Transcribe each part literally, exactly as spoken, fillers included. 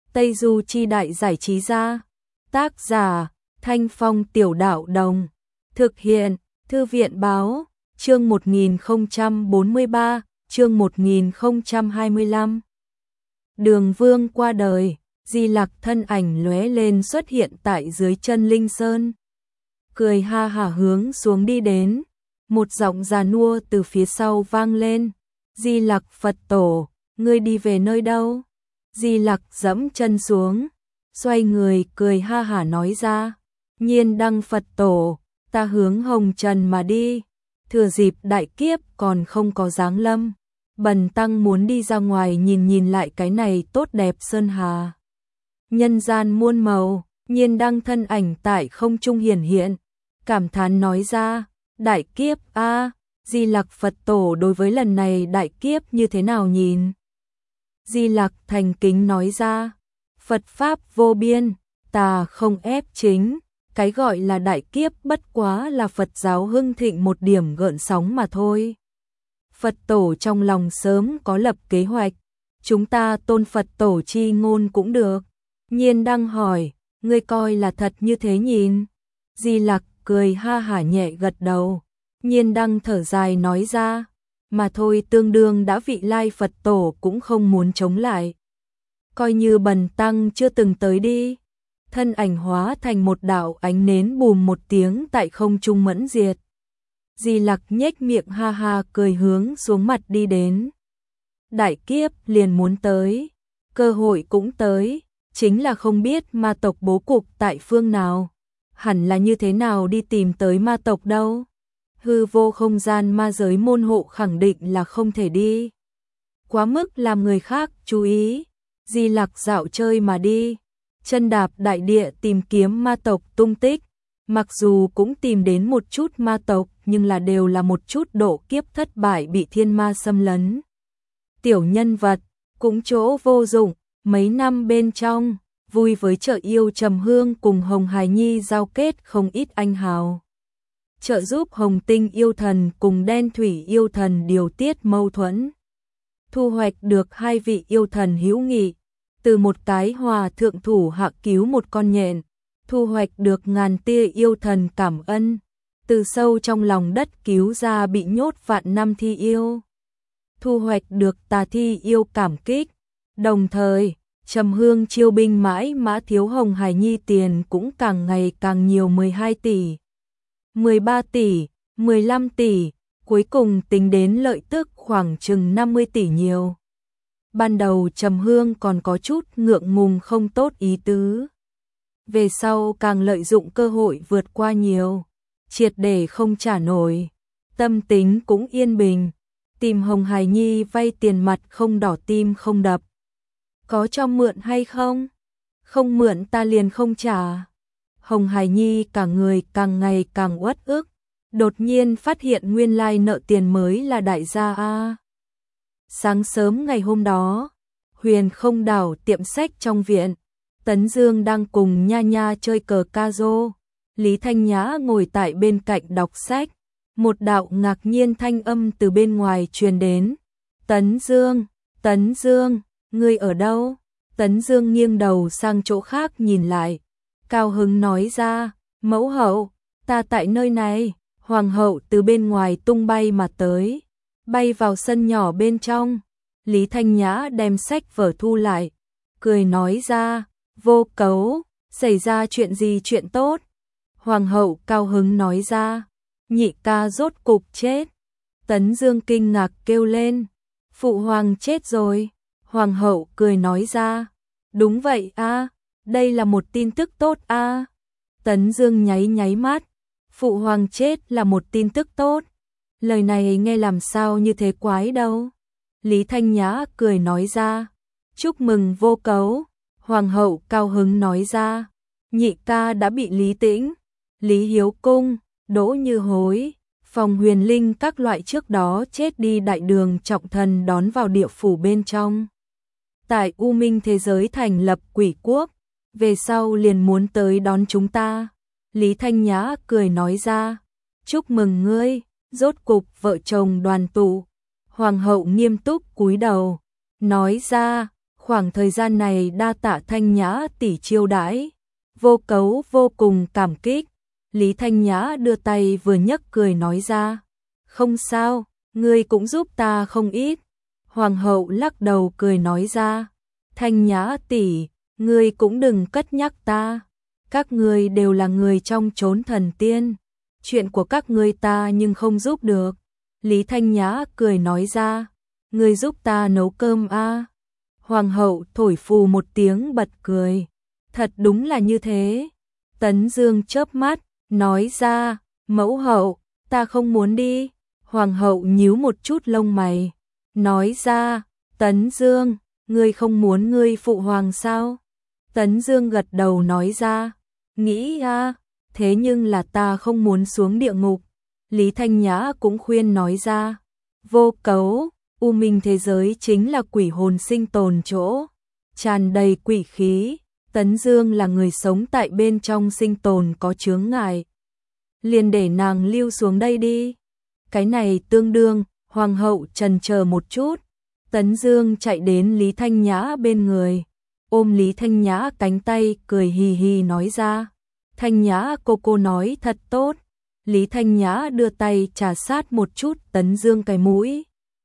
Tây Du Chi Đại Giải Trí Gia. Tác giả Thanh Phong Tiểu Đạo Đồng. Thực hiện Thư viện Báo. Chương một nghìn không trăm bốn mươi ba, chương một nghìn không trăm hai mươi lăm. Đường Vương qua đời, Di Lặc thân ảnh lóe lên xuất hiện tại dưới chân Linh Sơn. Cười ha hả hướng xuống đi đến, một giọng già nua từ phía sau vang lên. Di Lặc Phật Tổ, ngươi đi về nơi đâu? Di Lặc dẫm chân xuống, xoay người cười ha hả nói ra. Nhiên Đăng Phật Tổ, ta hướng Hồng Trần mà đi. Thừa dịp đại kiếp còn không có giáng lâm, bần tăng muốn đi ra ngoài nhìn nhìn lại cái này tốt đẹp sơn hà. Nhân gian muôn màu, Nhiên Đăng thân ảnh tại không trung hiển hiện, cảm thán nói ra, đại kiếp a, Di Lặc Phật Tổ đối với lần này đại kiếp như thế nào nhìn? Di Lặc thành kính nói ra, Phật Pháp vô biên, ta không ép chính. Cái gọi là đại kiếp bất quá là Phật giáo hưng thịnh một điểm gợn sóng mà thôi. Phật Tổ trong lòng sớm có lập kế hoạch, chúng ta tôn Phật Tổ chi ngôn cũng được. Nhiên Đăng hỏi, ngươi coi là thật như thế nhìn? Di Lặc cười ha hả nhẹ gật đầu. Nhiên Đăng thở dài nói ra, mà thôi tương đương đã vị lai Phật Tổ cũng không muốn chống lại. Coi như bần tăng chưa từng tới đi. Thân ảnh hóa thành một đạo ánh nến bùm một tiếng tại không trung mẫn diệt. Di Lặc nhếch miệng ha ha cười hướng xuống mặt đi đến. Đại kiếp liền muốn tới, cơ hội cũng tới, chính là không biết ma tộc bố cục tại phương nào, hẳn là như thế nào đi tìm tới ma tộc đâu. Hư vô không gian ma giới môn hộ khẳng định là không thể đi. Quá mức làm người khác chú ý, Di Lặc dạo chơi mà đi. Chân đạp đại địa tìm kiếm ma tộc tung tích, mặc dù cũng tìm đến một chút ma tộc nhưng là đều là một chút độ kiếp thất bại bị thiên ma xâm lấn. Tiểu nhân vật, cũng chỗ vô dụng, mấy năm bên trong, vui với chợ yêu Trầm Hương cùng Hồng Hải Nhi giao kết không ít anh hào. Trợ giúp Hồng Tinh yêu thần cùng Đen Thủy yêu thần điều tiết mâu thuẫn. Thu hoạch được hai vị yêu thần hữu nghị. Từ một cái hòa thượng thủ hạ cứu một con nhện, thu hoạch được ngàn tia yêu thần cảm ân. Từ sâu trong lòng đất cứu ra bị nhốt vạn năm thi yêu, thu hoạch được tà thi yêu cảm kích. Đồng thời, Trầm Hương chiêu binh mãi mã thiếu Hồng Hải Nhi tiền cũng càng ngày càng nhiều, mười hai tỷ, mười ba tỷ, mười lăm tỷ, cuối cùng tính đến lợi tức khoảng chừng năm mươi tỷ nhiều. Ban đầu Trầm Hương còn có chút ngượng ngùng không tốt ý tứ. Về sau càng lợi dụng cơ hội vượt qua nhiều, triệt để không trả nổi. Tâm tính cũng yên bình, tìm Hồng Hải Nhi vay tiền mặt không đỏ tim không đập. Có cho mượn hay không? Không mượn ta liền không trả. Hồng Hải Nhi cả người càng ngày càng uất ức, đột nhiên phát hiện nguyên lai nợ tiền mới là đại gia a. Sáng sớm ngày hôm đó, Huyền Không Đảo tiệm sách trong viện, Tấn Dương đang cùng Nha Nha chơi cờ ca rô, Lý Thanh Nhã ngồi tại bên cạnh đọc sách, một đạo ngạc nhiên thanh âm từ bên ngoài truyền đến. Tấn Dương, Tấn Dương, ngươi ở đâu? Tấn Dương nghiêng đầu sang chỗ khác nhìn lại, cao hứng nói ra, mẫu hậu, ta tại nơi này. Hoàng hậu từ bên ngoài tung bay mà tới, bay vào sân nhỏ bên trong. Lý Thanh Nhã đem sách vở thu lại, cười nói ra, Vô Cấu, xảy ra chuyện gì chuyện tốt? Hoàng hậu cao hứng nói ra, nhị ca rốt cục chết. Tấn Dương kinh ngạc kêu lên, phụ hoàng chết rồi. Hoàng hậu cười nói ra, đúng vậy a, đây là một tin tức tốt a. Tấn Dương nháy nháy mắt, phụ hoàng chết là một tin tức tốt. Lời này nghe làm sao như thế quái đâu. Lý Thanh Nhã cười nói ra, chúc mừng Vô Cấu. Hoàng hậu cao hứng nói ra, nhị ca đã bị Lý Tĩnh, Lý Hiếu Cung, Đỗ Như Hối, Phòng Huyền Linh các loại trước đó chết đi đại đường trọng thần đón vào địa phủ bên trong. Tại U Minh thế giới thành lập quỷ quốc, về sau liền muốn tới đón chúng ta. Lý Thanh Nhã cười nói ra, chúc mừng ngươi, rốt cục vợ chồng đoàn tụ. Hoàng hậu nghiêm túc cúi đầu, nói ra, Khoảng thời gian này đa tạ Thanh Nhã tỷ chiêu đãi, Vô Cấu vô cùng cảm kích. Lý Thanh Nhã đưa tay vừa nhấc cười nói ra, không sao, ngươi cũng giúp ta không ít. Hoàng hậu lắc đầu cười nói ra, Thanh Nhã tỷ, ngươi cũng đừng cất nhắc ta, các ngươi đều là người trong chốn thần tiên, chuyện của các ngươi ta nhưng không giúp được. Lý Thanh Nhã cười nói ra, ngươi giúp ta nấu cơm a? À? Hoàng hậu thổi phù một tiếng bật cười, thật đúng là như thế. Tấn Dương chớp mắt, nói ra, mẫu hậu, ta không muốn đi. Hoàng hậu nhíu một chút lông mày, nói ra, Tấn Dương, ngươi không muốn ngươi phụ hoàng sao? Tấn Dương gật đầu nói ra, nghĩ a, thế nhưng là ta không muốn xuống địa ngục. Lý Thanh Nhã cũng khuyên nói ra, Vô Cấu, u minh thế giới chính là quỷ hồn sinh tồn chỗ, tràn đầy quỷ khí, Tấn Dương là người sống tại bên trong sinh tồn có chướng ngại. Liền để nàng lưu xuống đây đi. Cái này tương đương, hoàng hậu trần chờ một chút. Tấn Dương chạy đến Lý Thanh Nhã bên người, ôm Lý Thanh Nhã cánh tay cười hì hì nói ra, Thanh Nhã cô cô nói thật tốt. Lý Thanh Nhã đưa tay trà sát một chút Tấn Dương cái mũi.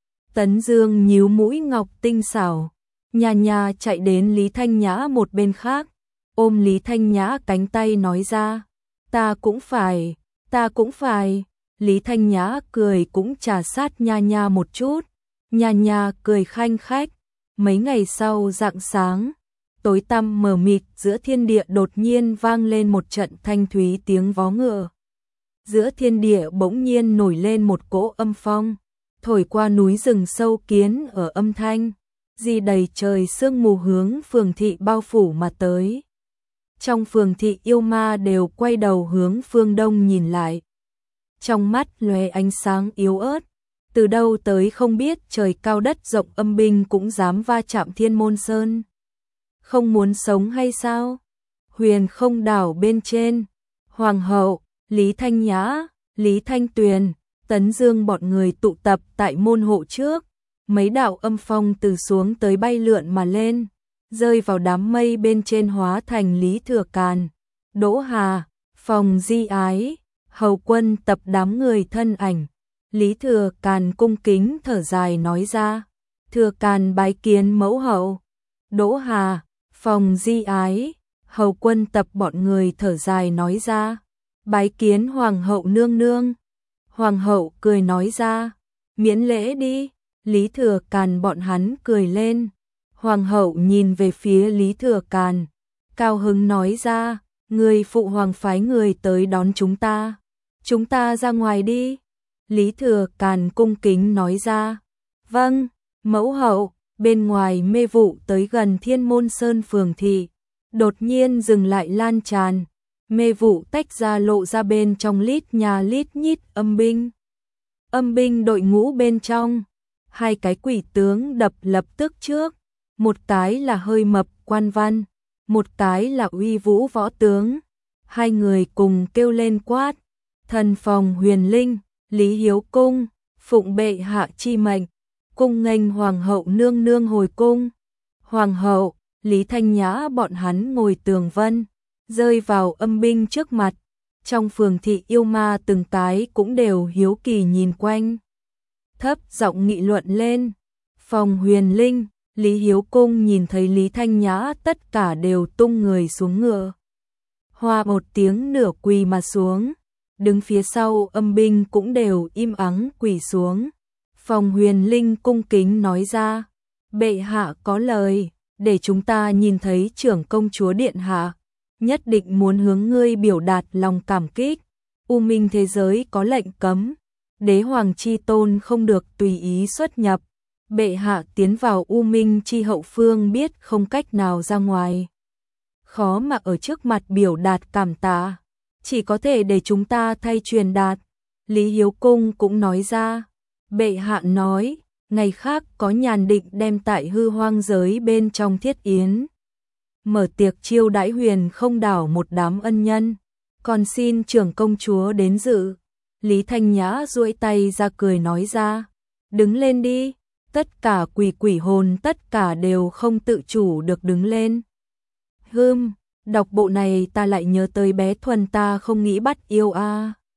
Tấn Dương nhíu mũi ngọc tinh xảo, nhà nhà chạy đến Lý Thanh Nhã một bên khác, ôm Lý Thanh Nhã cánh tay nói ra, ta cũng phải, ta cũng phải. Lý Thanh Nhã cười cũng trà sát nha nha một chút, nha nha cười khanh khách. Mấy ngày sau rạng sáng, tối tăm mờ mịt giữa thiên địa đột nhiên vang lên một trận thanh thúy tiếng vó ngựa. Giữa thiên địa bỗng nhiên nổi lên một cỗ âm phong, thổi qua núi rừng sâu kiến ở âm thanh, di đầy trời sương mù hướng phường thị bao phủ mà tới. Trong phường thị yêu ma đều quay đầu hướng phương đông nhìn lại. Trong mắt lóe ánh sáng yếu ớt, từ đâu tới không biết trời cao đất rộng âm binh cũng dám va chạm Thiên Môn Sơn. Không muốn sống hay sao? Huyền Không đảo bên trên, Hoàng hậu, Lý Thanh Nhã, Lý Thanh Tuyền, Tấn Dương bọn người tụ tập tại môn hộ trước, mấy đạo âm phong từ xuống tới bay lượn mà lên, rơi vào đám mây bên trên hóa thành Lý Thừa Càn, Đỗ Hà, Phòng Di Ái, Hầu Quân tập đám người thân ảnh. Lý Thừa Càn cung kính thở dài nói ra, Thừa Càn bái kiến mẫu hậu. Đỗ Hà, Phòng Di Ái, Hầu Quân tập bọn người thở dài nói ra, bái kiến Hoàng hậu nương nương. Hoàng hậu cười nói ra, miễn lễ đi. Lý Thừa Càn bọn hắn cười lên. Hoàng hậu nhìn về phía Lý Thừa Càn, cao hứng nói ra, người phụ hoàng phái người tới đón chúng ta, chúng ta ra ngoài đi. Lý Thừa Càn cung kính nói ra, vâng, mẫu hậu. Bên ngoài mê vụ tới gần Thiên Môn Sơn phường thị, đột nhiên dừng lại lan tràn, mê vụ tách ra lộ ra bên trong lít nhà lít nhít âm binh. Âm binh đội ngũ bên trong, hai cái quỷ tướng đập lập tức trước, một cái là hơi mập quan văn, một cái là uy vũ võ tướng. Hai người cùng kêu lên quát, thần phòng huyền linh, Lý Hiếu Cung, phụng bệ hạ chi mệnh, cung nghênh hoàng hậu nương nương hồi cung. Hoàng hậu, Lý Thanh Nhã bọn hắn ngồi tường vân, rơi vào âm binh trước mặt. Trong phường thị yêu ma từng cái cũng đều hiếu kỳ nhìn quanh, thấp giọng nghị luận lên. Phòng huyền linh, Lý Hiếu Cung nhìn thấy Lý Thanh Nhã tất cả đều tung người xuống ngựa, hoa một tiếng nửa quỳ mà xuống. Đứng phía sau âm binh cũng đều im ắng quỳ xuống. Phòng huyền linh cung kính nói ra, bệ hạ có lời, để chúng ta nhìn thấy trưởng công chúa điện hạ, nhất định muốn hướng ngươi biểu đạt lòng cảm kích. U minh thế giới có lệnh cấm, đế hoàng chi tôn không được tùy ý xuất nhập. Bệ hạ tiến vào u minh chi hậu phương biết không cách nào ra ngoài, khó mà ở trước mặt biểu đạt cảm tạ, chỉ có thể để chúng ta thay truyền đạt. Lý Hiếu Cung cũng nói ra, bệ hạ nói, ngày khác có nhàn định đem tại hư hoang giới bên trong thiết yến, mở tiệc chiêu đãi Huyền Không đảo một đám ân nhân, còn xin trưởng công chúa đến dự. Lý Thanh Nhã duỗi tay ra cười nói ra, đứng lên đi. tất cả quỷ quỷ hồn tất cả đều không tự chủ được đứng lên. Hưm, đọc bộ này ta lại nhớ tới bé Thuần ta không nghĩ bắt yêu a.